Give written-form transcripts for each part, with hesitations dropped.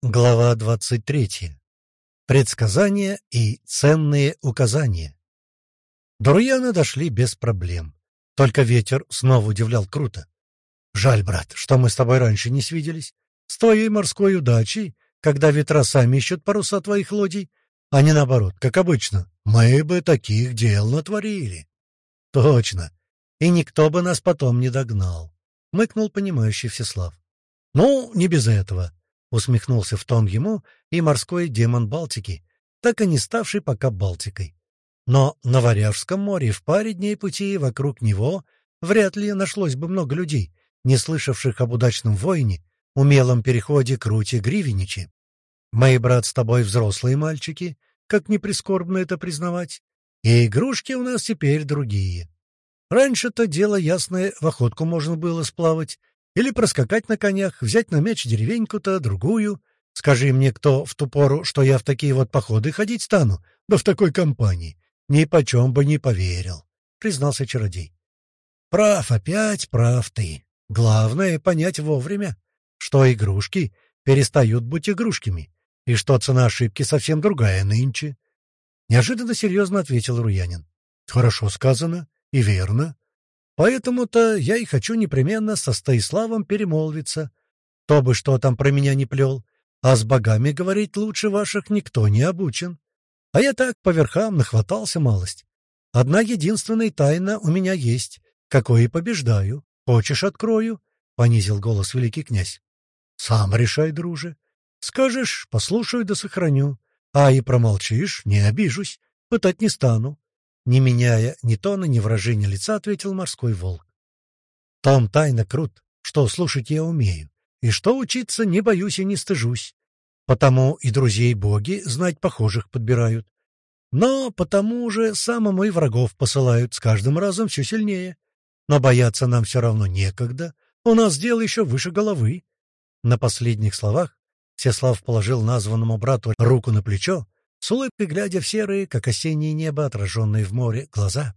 Глава 23. Предсказания и ценные указания. До Руяна дошли без проблем. Только ветер снова удивлял круто. «Жаль, брат, что мы с тобой раньше не свиделись. С твоей морской удачей, когда ветра сами ищут паруса твоих лодий, а не наоборот, как обычно, мы бы таких дел натворили». «Точно. И никто бы нас потом не догнал», — мыкнул понимающий Всеслав. «Ну, не без этого», — усмехнулся в тон ему и морской демон Балтики, так и не ставший пока Балтикой. Но на Варяжском море в паре дней пути вокруг него вряд ли нашлось бы много людей, не слышавших об удачном воине, умелом переходе к Рути Гривеничи. Мы, брат, с тобой взрослые мальчики, как ни прискорбно это признавать, и игрушки у нас теперь другие. Раньше-то дело ясное, в охотку можно было сплавать, или проскакать на конях, взять на меч деревеньку-то, другую. Скажи мне, кто в ту пору, что я в такие вот походы ходить стану, да в такой компании, ни почем бы не поверил, — признался чародей. Прав опять, прав ты. Главное — понять вовремя, что игрушки перестают быть игрушками, и что цена ошибки совсем другая нынче. Неожиданно серьезно ответил Руянин. Хорошо сказано и верно. Поэтому-то я и хочу непременно со Стоиславом перемолвиться. Кто бы что там про меня не плел, а с богами говорить лучше ваших никто не обучен. А я так по верхам нахватался малость. Одна единственная тайна у меня есть, какой и побеждаю. Хочешь, открою? — понизил голос великий князь. — Сам решай, друже. Скажешь — послушаю да сохраню. А и промолчишь — не обижусь, пытать не стану. Не меняя ни тона, ни выражения лица, ответил морской волк. Там тайна крут, что слушать я умею, и что учиться не боюсь и не стыжусь. Потому и друзей боги знать похожих подбирают. Но потому же самому и врагов посылают с каждым разом все сильнее. Но бояться нам все равно некогда, у нас дело еще выше головы. На последних словах Всеслав положил названному брату руку на плечо, с улыбкой глядя в серые, как осеннее небо, отраженные в море, глаза.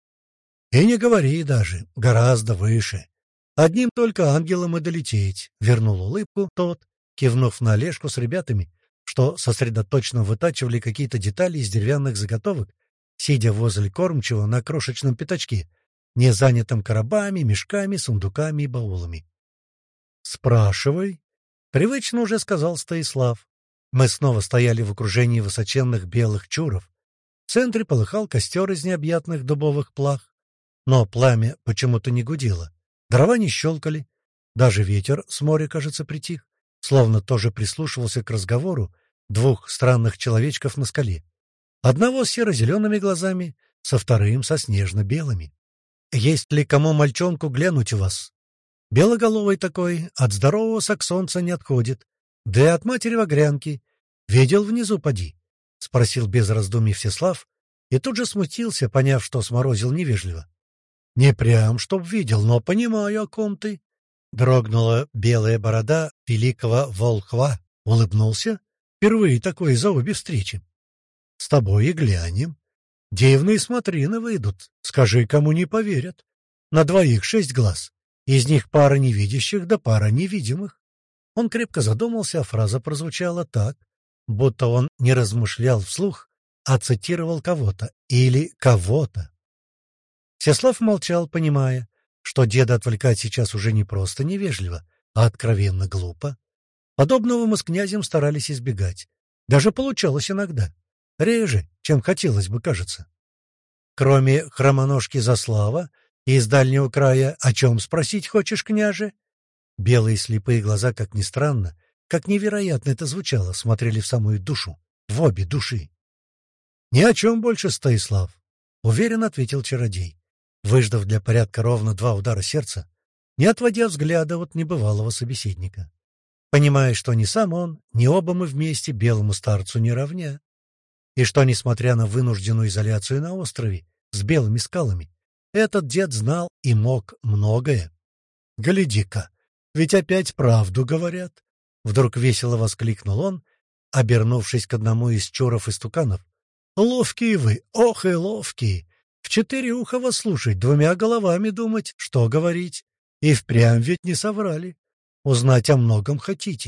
«И не говори даже, гораздо выше. Одним только ангелом и долететь», — вернул улыбку тот, кивнув на Олежку с ребятами, что сосредоточенно вытачивали какие-то детали из деревянных заготовок, сидя возле кормчего на крошечном пятачке, не занятым коробами, мешками, сундуками и баулами. «Спрашивай», — привычно уже сказал Стоислав. Мы снова стояли в окружении высоченных белых чуров. В центре полыхал костер из необъятных дубовых плах. Но пламя почему-то не гудело, дрова не щелкали. Даже ветер с моря, кажется, притих, словно тоже прислушивался к разговору двух странных человечков на скале. Одного с серо-зелеными глазами, со вторым со снежно-белыми. «Есть ли кому мальчонку глянуть у вас?» Белоголовый такой, от здорового саксонца не отходит. Да и от матери вогрянки. Видел внизу, поди? — спросил без раздумий Всеслав, и тут же смутился, поняв, что сморозил невежливо. — Не прям, чтоб видел, но понимаю, о ком ты. Дрогнула белая борода великого волхва. Улыбнулся. Впервые такой за обе встречи. — С тобой и глянем. Дивные смотрины выйдут. Скажи, кому не поверят. На двоих 6 глаз. Из них пара невидящих да пара невидимых. Он крепко задумался, а фраза прозвучала так, будто он не размышлял вслух, а цитировал кого-то или кого-то. Всеслав молчал, понимая, что деда отвлекать сейчас уже не просто невежливо, а откровенно глупо. Подобного мы с князем старались избегать. Даже получалось иногда. Реже, чем хотелось бы, кажется. Кроме хромоножки Заслава из дальнего края, о чем спросить хочешь, княже? Белые слепые глаза, как ни странно, как невероятно это звучало, смотрели в самую душу, в обе души. — Ни о чем больше, Стоислав, — уверенно ответил чародей, выждав для порядка ровно 2 удара сердца, не отводя взгляда от небывалого собеседника, понимая, что ни сам он, ни оба мы вместе белому старцу не равня, и что, несмотря на вынужденную изоляцию на острове с белыми скалами, этот дед знал и мог многое. — Гляди-ка! Ведь опять правду говорят! — вдруг весело воскликнул он, обернувшись к одному из чуров-истуканов. — Ловкие вы, ох и ловкие! В 4 уха вас слушать, 2 головами думать, что говорить. И впрямь ведь не соврали. Узнать о многом хотите.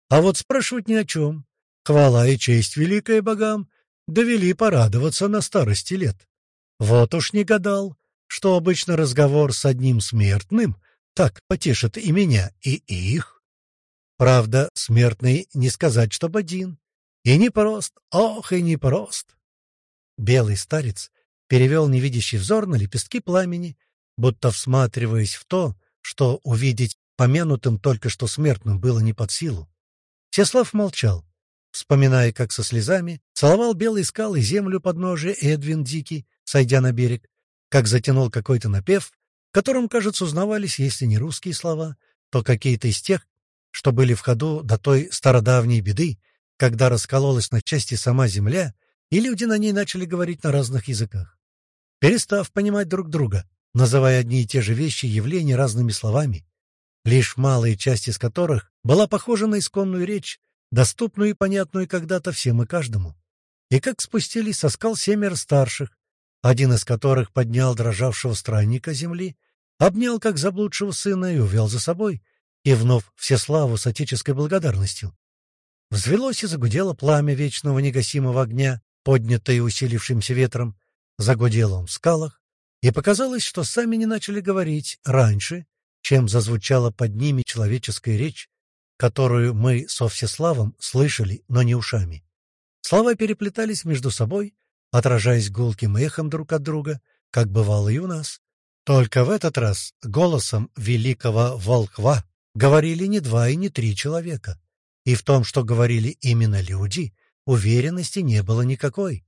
А вот спрашивать ни о чем. Хвала и честь великая богам довели порадоваться на старости лет. Вот уж не гадал, что обычно разговор с одним смертным так потешит и меня, и их. Правда, смертный не сказать, чтоб один. И непрост, ох, и непрост. Белый старец перевел невидящий взор на лепестки пламени, будто всматриваясь в то, что увидеть помянутым только что смертным было не под силу. Всеслав молчал, вспоминая, как со слезами целовал белые скалы землю подножия Эдвин Дикий, сойдя на берег, как затянул какой-то напев, в котором, кажется, узнавались, если не русские слова, то какие-то из тех, что были в ходу до той стародавней беды, когда раскололась на части сама земля, и люди на ней начали говорить на разных языках, перестав понимать друг друга, называя одни и те же вещи и явления разными словами, лишь малая часть из которых была похожа на исконную речь, доступную и понятную когда-то всем и каждому. И как спустились со скал 7 старших, один из которых поднял дрожавшего странника земли, обнял как заблудшего сына и увел за собой, кивнув Всеславу с отеческой благодарностью. Взвелось и загудело пламя вечного негасимого огня, поднятое усилившимся ветром, загудело он в скалах, и показалось, что сами не начали говорить раньше, чем зазвучала под ними человеческая речь, которую мы со Всеславом слышали, но не ушами. Слова переплетались между собой, отражаясь гулким эхом друг от друга, как бывало и у нас. Только в этот раз голосом великого волхва говорили не 2 и не 3 человека, и в том, что говорили именно люди, уверенности не было никакой.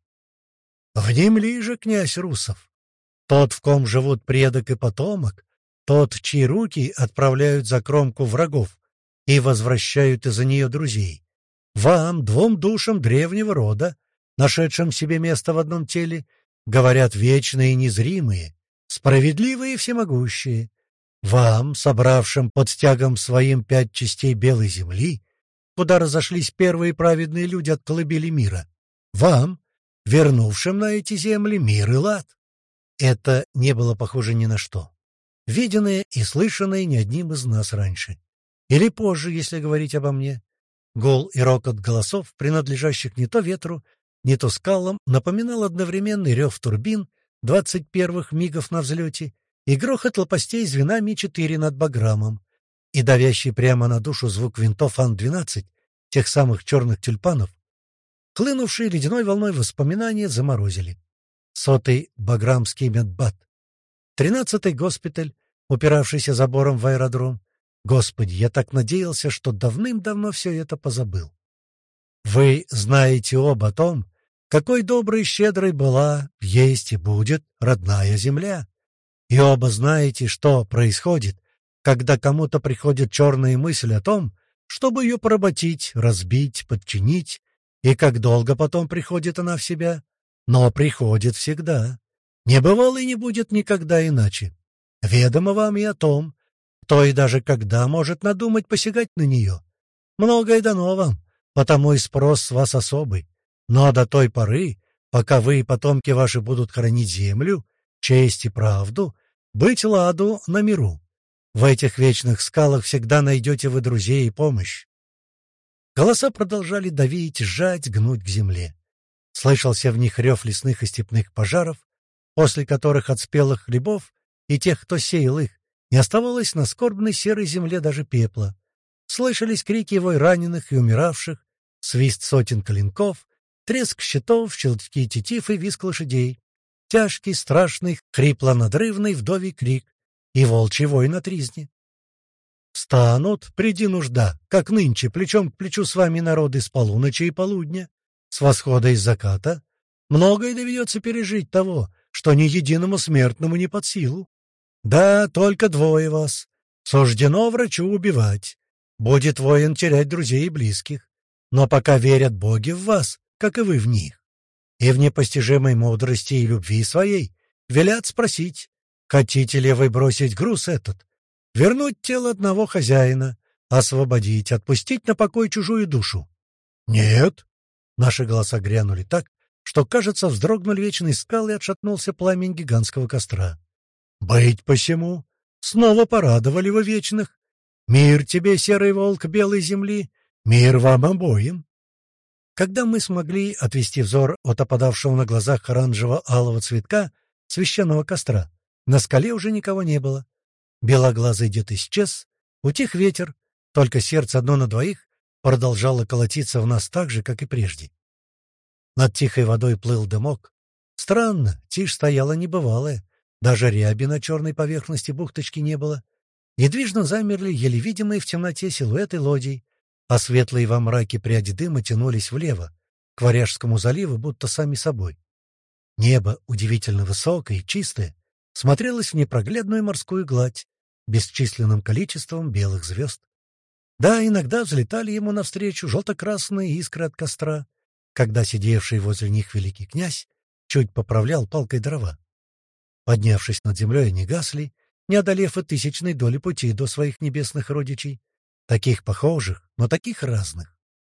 «Внемли же, князь Русов, тот, в ком живут предок и потомок, тот, чьи руки отправляют за кромку врагов и возвращают из-за нее друзей. Вам, 2 душам древнего рода, нашедшим себе место в одном теле, говорят вечные и незримые, справедливые и всемогущие. Вам, собравшим под стягом своим 5 частей белой земли, куда разошлись первые праведные люди от колыбели мира. Вам, вернувшим на эти земли мир и лад. Это не было похоже ни на что, виденное и слышанное ни одним из нас раньше. Или позже, если говорить обо мне. Гул и рокот голосов, принадлежащих не то ветру, не то скалам, напоминал одновременный рев турбин 21-х мигов на взлете и грохот лопастей звенами 4 над Баграмом, и давящий прямо на душу звук винтов Ан-12, тех самых черных тюльпанов, хлынувшие ледяной волной воспоминания заморозили. 100-й Баграмский медбат, 13-й госпиталь, упиравшийся забором в аэродром. Господи, я так надеялся, что давным-давно все это позабыл. Вы знаете оба о том, какой доброй и щедрой была, есть и будет родная земля. И оба знаете, что происходит, когда кому-то приходит черная мысль о том, чтобы ее поработить, разбить, подчинить, и как долго потом приходит она в себя. Но приходит всегда. Не бывало и не будет никогда иначе. Ведомо вам и о том, кто и даже когда может надумать посягать на нее. Многое дано вам, потому и спрос с вас особый. Но до той поры, пока вы и потомки ваши будут хранить землю, честь и правду, быть ладу на миру. В этих вечных скалах всегда найдете вы друзей и помощь. Голоса продолжали давить, сжать, гнуть к земле. Слышался в них рев лесных и степных пожаров, после которых от спелых хлебов и тех, кто сеял их, не оставалось на скорбной серой земле даже пепла. Слышались крики и вой раненых и умиравших, свист сотен клинков, треск щитов, щелчки тетив и визг лошадей, тяжкий, страшный, хрипло-надрывный вдовий крик и волчий вой на тризне. «Встанут, приди нужда, как нынче, плечом к плечу с вами народы с полуночи и полудня, с восхода и с заката. Многое доведется пережить того, что ни единому смертному не под силу. Да, только 2 вас. Суждено врачу убивать. Будет воин терять друзей и близких. Но пока верят боги в вас, как и вы в них, и в непостижимой мудрости и любви своей, велят спросить, хотите ли вы бросить груз этот, вернуть тело одного хозяина, освободить, отпустить на покой чужую душу? Нет. Наши голоса грянули так, что, кажется, вздрогнули вечные скалы и отшатнулся пламень гигантского костра. «Быть посему! Снова порадовали вы вечных! Мир тебе, серый волк белой земли! Мир вам обоим!» Когда мы смогли отвести взор от опадавшего на глазах оранжево-алого цветка священного костра, на скале уже никого не было. Белоглазый дед исчез, утих ветер, только сердце одно на двоих продолжало колотиться в нас так же, как и прежде. Над тихой водой плыл дымок. Странно, тишь стояла небывалая, даже ряби на черной поверхности бухточки не было. Недвижно замерли еле видимые в темноте силуэты лодий, а светлые во мраке пряди дыма тянулись влево, к Варяжскому заливу, будто сами собой. Небо, удивительно высокое и чистое, смотрелось в непроглядную морскую гладь, бесчисленным количеством белых звезд. Да, иногда взлетали ему навстречу желто-красные искры от костра, когда сидевший возле них великий князь чуть поправлял палкой дрова. Поднявшись над землей, они гасли, не одолев и тысячной доли пути до своих небесных родичей, таких похожих, но таких разных.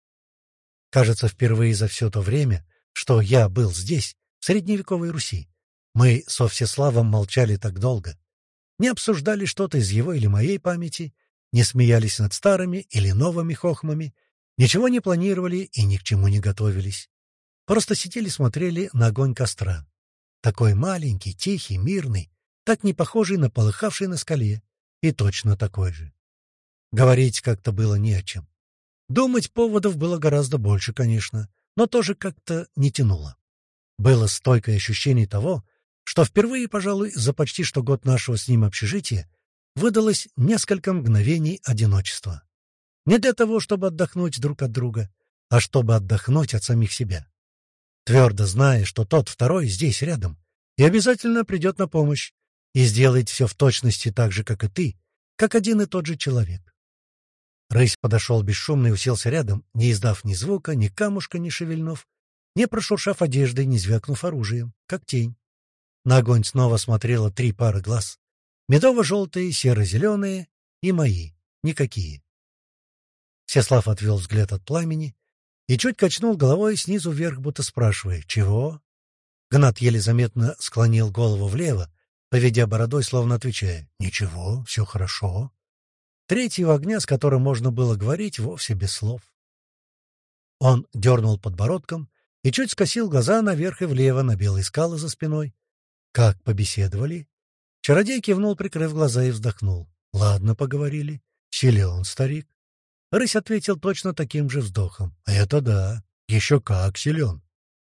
Кажется, впервые за все то время, что я был здесь, в средневековой Руси, мы со Всеславом молчали так долго, не обсуждали что-то из его или моей памяти, не смеялись над старыми или новыми хохмами, ничего не планировали и ни к чему не готовились. Просто сидели, смотрели на огонь костра. Такой маленький, тихий, мирный, так не похожий на полыхавший на скале, и точно такой же. Говорить как-то было не о чем. Думать поводов было гораздо больше, конечно, но тоже как-то не тянуло. Было стойкое ощущение того, что впервые, пожалуй, за почти что год нашего с ним общежития выдалось несколько мгновений одиночества. Не для того, чтобы отдохнуть друг от друга, а чтобы отдохнуть от самих себя. Твердо зная, что тот второй здесь рядом и обязательно придет на помощь и сделает все в точности так же, как и ты, как один и тот же человек. Рысь подошел бесшумно и уселся рядом, не издав ни звука, ни камушка не шевельнув, не прошуршав одеждой, не звякнув оружием, как тень. На огонь снова смотрело 3 пары глаз. Медово-желтые, серо-зеленые и мои. Никакие. Всеслав отвел взгляд от пламени и чуть качнул головой снизу вверх, будто спрашивая «Чего?». Гнат еле заметно склонил голову влево, поведя бородой, словно отвечая «Ничего, все хорошо». Третьего огня, с которым можно было говорить, вовсе без слов. Он дернул подбородком и чуть скосил глаза наверх и влево на белые скалы за спиной. «Как побеседовали?» Чародей кивнул, прикрыв глаза, и вздохнул. «Ладно, поговорили. Силен старик». Рысь ответил точно таким же вздохом. «Это да, еще как силен».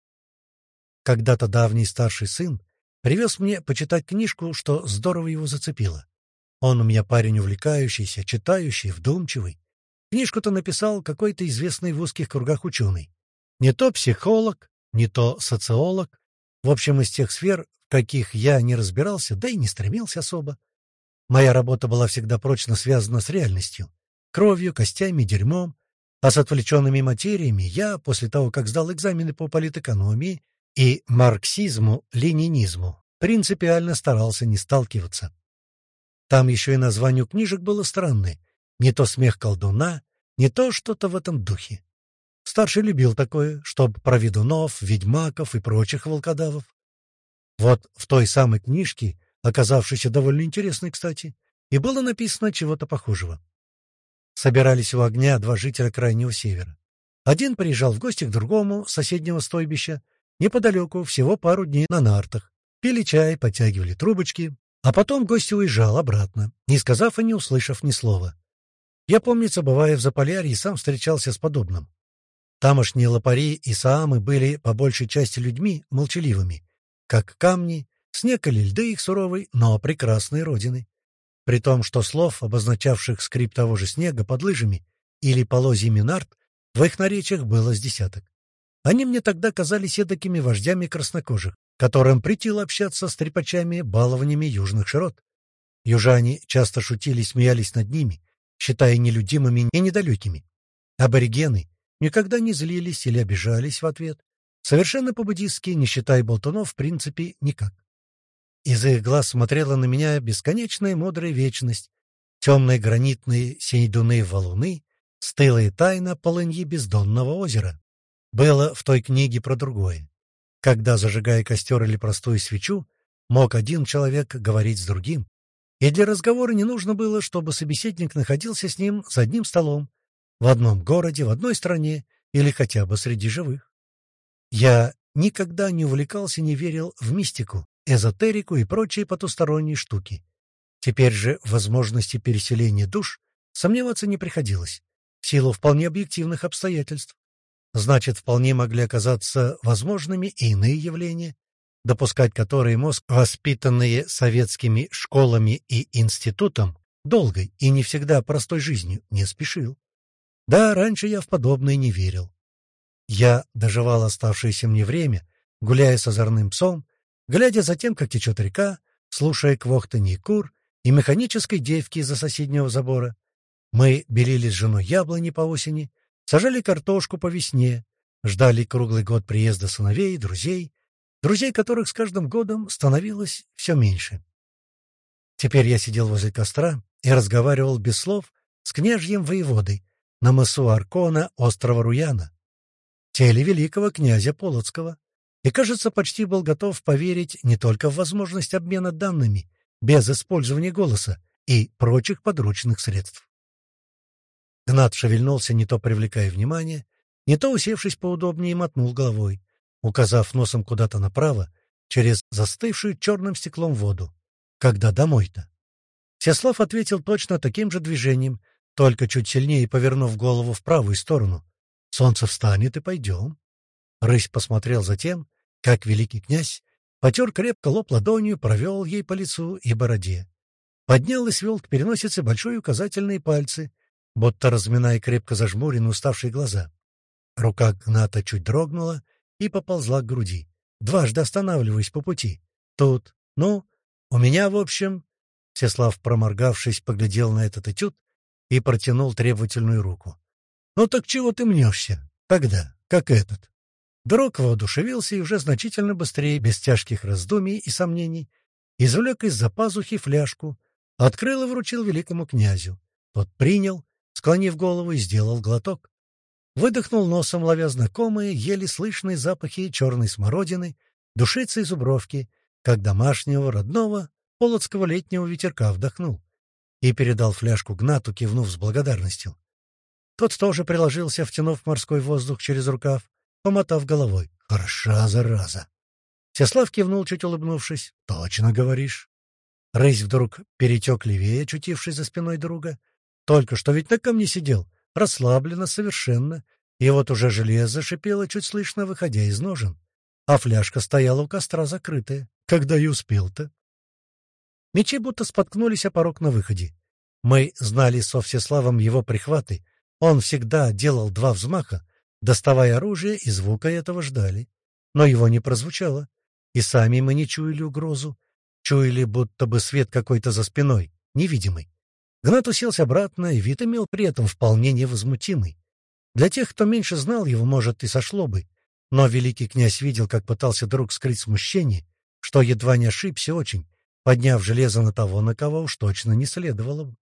Когда-то давний старший сын привез мне почитать книжку, что здорово его зацепило. Он у меня парень увлекающийся, читающий, вдумчивый. Книжку-то написал какой-то известный в узких кругах ученый. Не то психолог, не то социолог. В общем, из тех сфер, в каких я не разбирался, да и не стремился особо. Моя работа была всегда прочно связана с реальностью. Кровью, костями, дерьмом. А с отвлеченными материями я, после того, как сдал экзамены по политэкономии и марксизму-ленинизму, принципиально старался не сталкиваться. Там еще и название книжек было странное. Не то смех колдуна, не то что-то в этом духе. Старший любил такое, чтоб про ведунов, ведьмаков и прочих волкодавов. Вот в той самой книжке, оказавшейся довольно интересной, кстати, и было написано чего-то похожего. Собирались у огня 2 жителя Крайнего Севера. Один приезжал в гости к другому с соседнего стойбища, неподалеку, всего пару дней на нартах. Пили чай, потягивали трубочки, а потом гость уезжал обратно, не сказав и не услышав ни слова. Я, помнится, бывая в Заполярье, сам встречался с подобным. Тамошние лопари и саамы были по большей части людьми молчаливыми, как камни, снег или льды их суровой, но прекрасной родины. При том, что слов, обозначавших скрип того же снега под лыжами или полозьями нарт, в их наречиях было с десяток. Они мне тогда казались эдакими вождями краснокожих, которым претило общаться с трепачами балованиями южных широт. Южане часто шутили и смеялись над ними, считая нелюдимыми и недалекими. Аборигены никогда не злились или обижались в ответ. Совершенно по-буддистски, не считая болтунов, в принципе, никак. Из их глаз смотрела на меня бесконечная мудрая вечность, темные гранитные синедуны валуны, стылая тайна полыньи бездонного озера. Было в той книге про другое. Когда, зажигая костер или простую свечу, мог один человек говорить с другим, и для разговора не нужно было, чтобы собеседник находился с ним за одним столом, в одном городе, в одной стране или хотя бы среди живых. Я никогда не увлекался, не верил в мистику, эзотерику и прочие потусторонние штуки. Теперь же в возможности переселения душ сомневаться не приходилось, в силу вполне объективных обстоятельств. Значит, вполне могли оказаться возможными и иные явления, допускать которые мозг, воспитанные советскими школами и институтом, долгой и не всегда простой жизнью, не спешил. Да, раньше я в подобное не верил. Я доживал оставшееся мне время, гуляя с озорным псом, глядя за тем, как течет река, слушая квохтанье кур и механической девки из-за соседнего забора. Мы белили с женой яблони по осени, сажали картошку по весне, ждали круглый год приезда сыновей, друзей которых с каждым годом становилось все меньше. Теперь я сидел возле костра и разговаривал без слов с княжьим воеводой на мысу Аркона острова Руяна, теле великого князя Полоцкого, и, кажется, почти был готов поверить не только в возможность обмена данными без использования голоса и прочих подручных средств. Гнат шевельнулся, не то привлекая внимание, не то, усевшись поудобнее, мотнул головой, указав носом куда-то направо, через застывшую черным стеклом воду. «Когда домой-то?» Всеслав ответил точно таким же движением, только чуть сильнее повернув голову в правую сторону. «Солнце встанет, и пойдем». Рысь посмотрел затем, как великий князь потер крепко лоб ладонью, провел ей по лицу и бороде. Поднял и свел к переносице большие указательные пальцы, будто разминая крепко зажмуренные уставшие глаза. Рука Гната чуть дрогнула и поползла к груди, дважды останавливаясь по пути. «Тут, ну, у меня, в общем...» Всеслав, проморгавшись, поглядел на этот этюд и протянул требовательную руку. «Ну так чего ты мнешься? Тогда, как этот?» Друг воодушевился и уже значительно быстрее, без тяжких раздумий и сомнений, извлек из-за пазухи фляжку, открыл и вручил великому князю. Тот принял, склонив голову, и сделал глоток. Выдохнул носом, ловя знакомые, еле слышные запахи черной смородины, душицы и зубровки, как домашнего, родного, полоцкого летнего ветерка вдохнул, и передал фляжку Гнату, кивнув с благодарностью. Тот тоже приложился, втянув морской воздух через рукав, помотав головой. «Хороша, зараза!» Всеслав кивнул, чуть улыбнувшись. «Точно говоришь». Рысь вдруг перетек левее, очутившись за спиной друга. Только что ведь на камне сидел, расслабленно совершенно, и вот уже железо шипело чуть слышно, выходя из ножен. А фляжка стояла у костра закрытая. Когда и успел-то? Мечи будто споткнулись о порог на выходе. Мы знали со Всеславом его прихваты. Он всегда делал два взмаха, доставая оружие, и звука этого ждали. Но его не прозвучало, и сами мы не чуяли угрозу. Чуяли, будто бы свет какой-то за спиной, невидимый. Гнат уселся обратно, и вид имел при этом вполне невозмутимый. Для тех, кто меньше знал его, может, и сошло бы. Но великий князь видел, как пытался друг скрыть смущение, что едва не ошибся очень, подняв железо на того, на кого уж точно не следовало бы.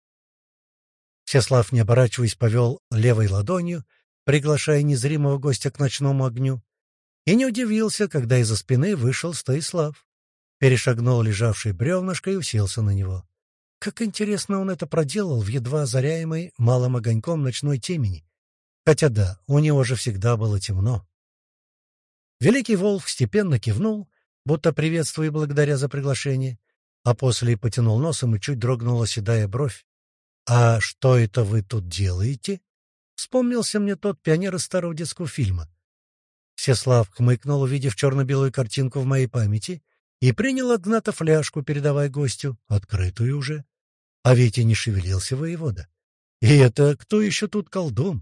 Всеслав, не оборачиваясь, повел левой ладонью, приглашая незримого гостя к ночному огню, и не удивился, когда из-за спины вышел Стоислав, перешагнул лежавший бревнышко и уселся на него. Как интересно он это проделал в едва озаряемой малым огоньком ночной темени. Хотя да, у него же всегда было темно. Великий Волк степенно кивнул, будто приветствуя и благодаря за приглашение, а после потянул носом, и чуть дрогнула седая бровь. «А что это вы тут делаете?» Вспомнился мне тот пионер из старого детского фильма. Всеслав хмыкнул, увидев черно-белую картинку в моей памяти, и принял от Гната фляжку, передавая гостю, открытую уже. А ведь и не шевелился воевода. И это кто еще тут колдун?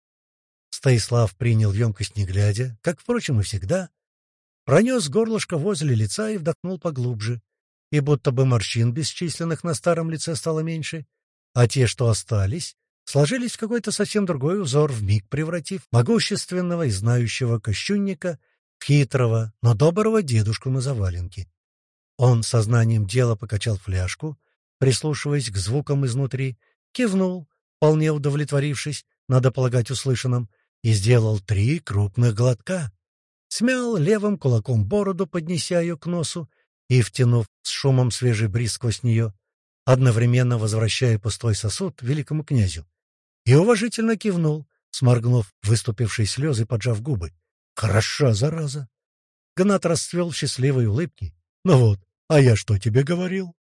Стоислав принял емкость не глядя, как, впрочем, и всегда, пронес горлышко возле лица и вдохнул поглубже, и будто бы морщин бесчисленных на старом лице стало меньше, а те, что остались, сложились в какой-то совсем другой узор, вмиг превратив могущественного и знающего кощунника в хитрого, но доброго дедушку на заваленке. Он сознанием дела покачал фляжку, прислушиваясь к звукам изнутри, кивнул, вполне удовлетворившись, надо полагать, услышанным, и сделал 3 крупных глотка. Смял левым кулаком бороду, поднеся ее к носу и втянув с шумом свежий бриз сквозь нее, одновременно возвращая пустой сосуд великому князю. и уважительно кивнул, сморгнув выступившие слезы, поджав губы. «Хороша, зараза!» Гнат расцвел в счастливой улыбке. «Ну вот, а я что тебе говорил?»